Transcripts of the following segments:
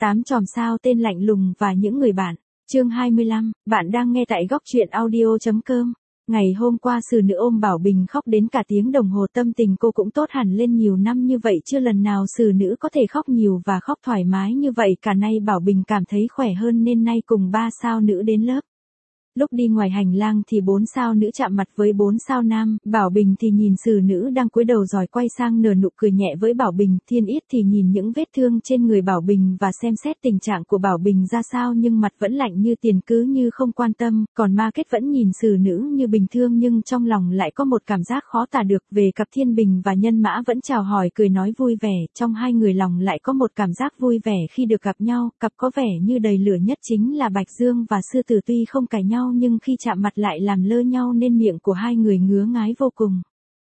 8 chòm sao tên lạnh lùng và những người bạn. Chương 25, bạn đang nghe tại góc truyện audio.com. Ngày hôm qua Sử Nữ ôm Bảo Bình khóc đến cả tiếng đồng hồ, tâm tình cô cũng tốt hẳn lên nhiều, năm như vậy chưa lần nào Sử Nữ có thể khóc nhiều và khóc thoải mái như vậy cả. Nay Bảo Bình cảm thấy khỏe hơn nên nay cùng 3 sao nữ đến lớp. Lúc đi ngoài hành lang thì 4 sao nữ chạm mặt với 4 sao nam, Bảo Bình thì nhìn Sử Nữ đang cúi đầu rồi quay sang nở nụ cười nhẹ với Bảo Bình. Thiên Yết thì nhìn những vết thương trên người Bảo Bình và xem xét tình trạng của Bảo Bình ra sao nhưng mặt vẫn lạnh như tiền, cứ như không quan tâm, còn Ma Kết vẫn nhìn Sử Nữ như bình thường nhưng trong lòng lại có một cảm giác khó tả được. Về cặp Thiên Bình và Nhân Mã vẫn chào hỏi cười nói vui vẻ, trong hai người lòng lại có một cảm giác vui vẻ khi được gặp nhau. Cặp có vẻ như đầy lửa nhất chính là Bạch Dương và Sư Tử, tuy không cãi nhau nhưng khi chạm mặt lại làm lơ nhau nên miệng của hai người ngứa ngái vô cùng.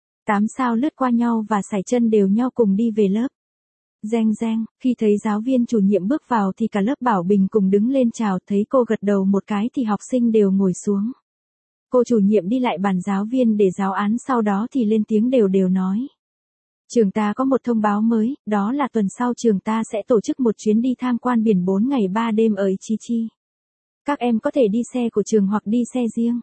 8 sao lướt qua nhau và sải chân đều nhau cùng đi về lớp. Reng reng, khi thấy giáo viên chủ nhiệm bước vào thì cả lớp Bảo Bình cùng đứng lên chào, thấy cô gật đầu một cái thì học sinh đều ngồi xuống. Cô chủ nhiệm đi lại bàn giáo viên để giáo án, sau đó thì lên tiếng đều đều nói. Trường ta có một thông báo mới, đó là tuần sau trường ta sẽ tổ chức một chuyến đi tham quan biển 4 ngày 3 đêm ở Ichichi. Các em có thể đi xe của trường hoặc đi xe riêng.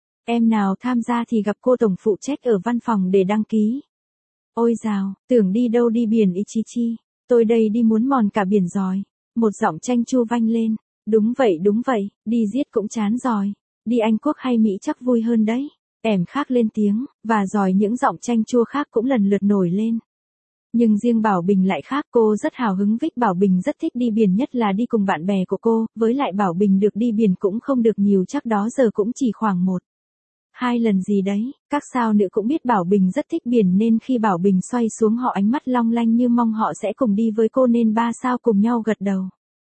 Em nào tham gia thì gặp cô tổng phụ trách ở văn phòng để đăng ký. Ôi dào, tưởng đi đâu đi biển Ichichi, tôi đây đi muốn mòn cả biển rồi. Một giọng chanh chua vang lên. Đúng vậy, đi giết cũng chán rồi. Đi Anh Quốc hay Mỹ chắc vui hơn đấy. Ẻm khác lên tiếng, và rồi những giọng chanh chua khác cũng lần lượt nổi lên. Nhưng riêng Bảo Bình lại khác, cô rất hào hứng với Bảo Bình rất thích đi biển, nhất là đi cùng bạn bè của cô, với lại Bảo Bình được đi biển cũng không được nhiều, chắc đó giờ cũng chỉ khoảng 1-2 lần gì đấy. Các sao nữ cũng biết Bảo Bình rất thích biển nên khi Bảo Bình xoay xuống họ ánh mắt long lanh như mong họ sẽ cùng đi với cô nên 3 sao cùng nhau gật đầu.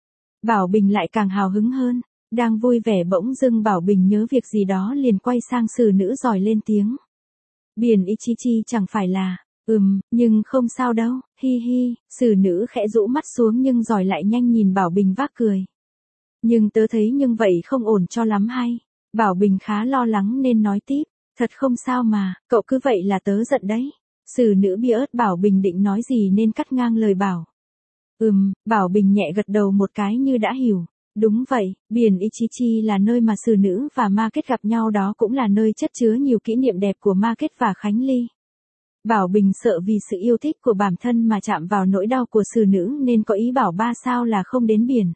Bảo Bình lại càng hào hứng hơn, đang vui vẻ bỗng dưng Bảo Bình nhớ việc gì đó liền quay sang Sử Nữ rồi lên tiếng. Biển Ichichi chẳng phải là... nhưng không sao đâu, hi hi. Sử Nữ khẽ rũ mắt xuống nhưng rồi lại nhanh nhìn Bảo Bình vác cười. Nhưng tớ thấy nhưng vậy không ổn cho lắm hay. Bảo Bình khá lo lắng nên nói tiếp, thật không sao mà, cậu cứ vậy là tớ giận đấy. Sử Nữ bĩa ớt Bảo Bình định nói gì nên cắt ngang lời bảo. Bảo Bình nhẹ gật đầu một cái như đã hiểu. Đúng vậy, biển Ichichi là nơi mà Sử Nữ và Ma Kết gặp nhau, đó cũng là nơi chất chứa nhiều kỷ niệm đẹp của Ma Kết và Khánh Ly. Bảo Bình sợ vì sự yêu thích của bản thân mà chạm vào nỗi đau của Sử Nữ nên có ý bảo 3 sao là không đến biển.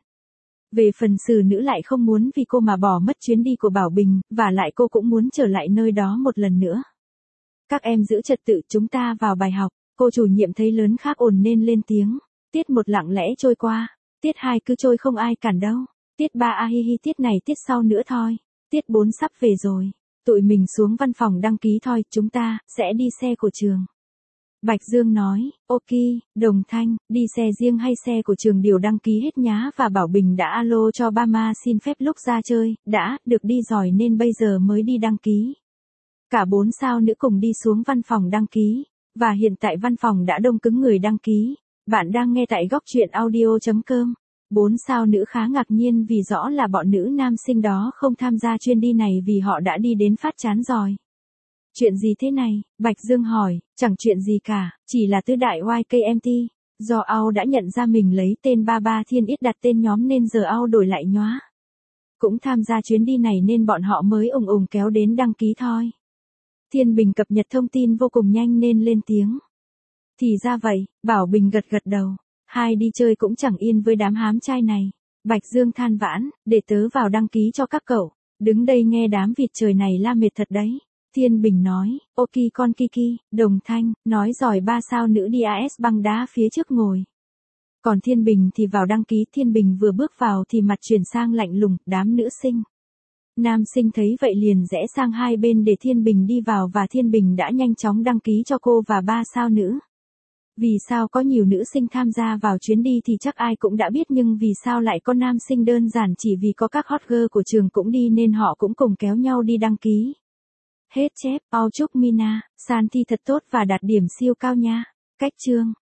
Về phần Sử Nữ lại không muốn vì cô mà bỏ mất chuyến đi của Bảo Bình, và lại cô cũng muốn trở lại nơi đó một lần nữa. Các em giữ trật tự, chúng ta vào bài học. Cô chủ nhiệm thấy lớn khác ồn nên lên tiếng. Tiết 1 lặng lẽ trôi qua. Tiết 2 cứ trôi không ai cản đâu. Tiết 3 hi, tiết này tiết sau nữa thôi. Tiết 4 sắp về rồi. Tụi mình xuống văn phòng đăng ký thôi, chúng ta sẽ đi xe của trường. Bạch Dương nói, ok, Đồng Thanh, đi xe riêng hay xe của trường đều đăng ký hết nhá. Và Bảo Bình đã alo cho ba ma xin phép lúc ra chơi, đã được đi rồi nên bây giờ mới đi đăng ký. Cả 4 sao nữ cùng đi xuống văn phòng đăng ký, và hiện tại văn phòng đã đông cứng người đăng ký. Bạn đang nghe tại góc truyện audio.com. 4 sao nữ khá ngạc nhiên vì rõ là bọn nữ nam sinh đó không tham gia chuyến đi này vì họ đã đi đến phát chán rồi. Chuyện gì thế này? Bạch Dương hỏi. Chẳng chuyện gì cả, chỉ là tứ đại YKMT. Do AO đã nhận ra mình lấy tên ba Thiên Yết đặt tên nhóm nên giờ AO đổi lại nhóa. Cũng tham gia chuyến đi này nên bọn họ mới ùng kéo đến đăng ký thôi. Thiên Bình cập nhật thông tin vô cùng nhanh nên lên tiếng. Thì ra vậy, Bảo Bình gật đầu. Hai đi chơi cũng chẳng yên với đám hám trai này. Bạch Dương than vãn, để tớ vào đăng ký cho các cậu. Đứng đây nghe đám vịt trời này la mệt thật đấy. Thiên Bình nói, ok con Kiki. Đồng Thanh, nói rồi 3 sao nữ đi AS băng đá phía trước ngồi. Còn Thiên Bình thì vào đăng ký. Thiên Bình vừa bước vào thì mặt chuyển sang lạnh lùng, đám nữ sinh. Nam sinh thấy vậy liền rẽ sang hai bên để Thiên Bình đi vào và Thiên Bình đã nhanh chóng đăng ký cho cô và 3 sao nữ. Vì sao có nhiều nữ sinh tham gia vào chuyến đi thì chắc ai cũng đã biết, nhưng vì sao lại có nam sinh đơn giản chỉ vì có các hot girl của trường cũng đi nên họ cũng cùng kéo nhau đi đăng ký. Hết chép, chúc Mina, San thi thật tốt và đạt điểm siêu cao nha. Cách chương.